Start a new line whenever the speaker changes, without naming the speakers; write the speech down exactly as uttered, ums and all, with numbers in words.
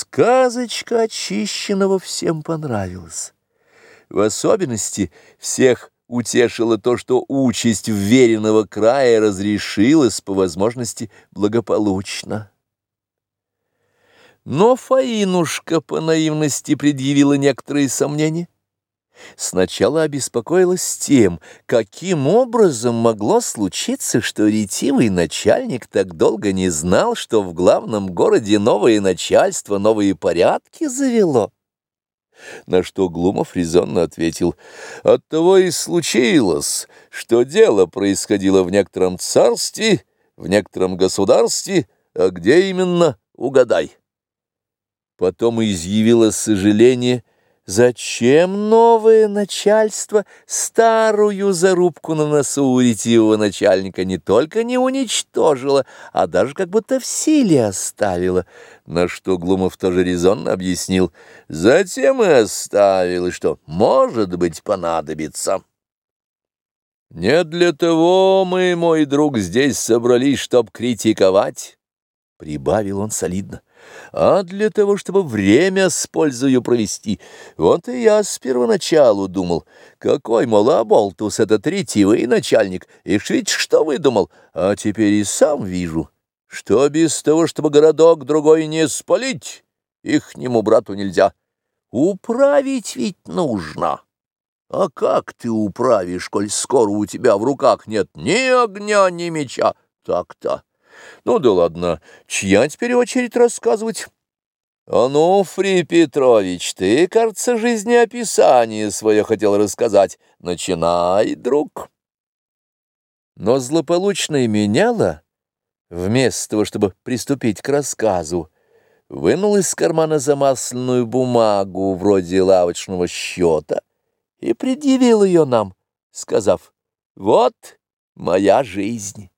Сказочка очищенного всем понравилась. В особенности всех утешило то, что участь вверенного края разрешилась по возможности благополучно. Но Фаинушка по наивности предъявила некоторые сомнения. Сначала обеспокоилась тем, каким образом могло случиться, что ретивый начальник так долго не знал, что в главном городе новое начальство, новые порядки завело. На что Глумов резонно ответил: «Оттого и случилось, что дело происходило в некотором царстве, в некотором государстве, а где именно — угадай». Потом изъявило сожаление, зачем новое начальство старую зарубку на носу у ретивого начальника не только не уничтожило, а даже как будто в силе оставило. На что Глумов тоже резонно объяснил: затем и оставил, и что, может быть, понадобится. «Не для того мы, мой друг, здесь собрались, чтоб критиковать», — прибавил он солидно, — «а для того, чтобы время с пользою провести. Вот и я с первоначалу думал, какой, мол, оболтус этот ретивый начальник, и ведь что выдумал, а теперь и сам вижу, что без того, чтобы городок другой не спалить, ихнему брату нельзя. Управить ведь нужно. А как ты управишь, коль скоро у тебя в руках нет ни огня, ни меча? Так-то. Ну да ладно, чья теперь очередь рассказывать? Ануфрий Петрович, ты, кажется, жизнеописание свое хотел рассказать. Начинай, друг». Но злополучное меняло, вместо того, чтобы приступить к рассказу, вынул из кармана замасленную бумагу вроде лавочного счета и предъявил ее нам, сказав: «Вот моя жизнь».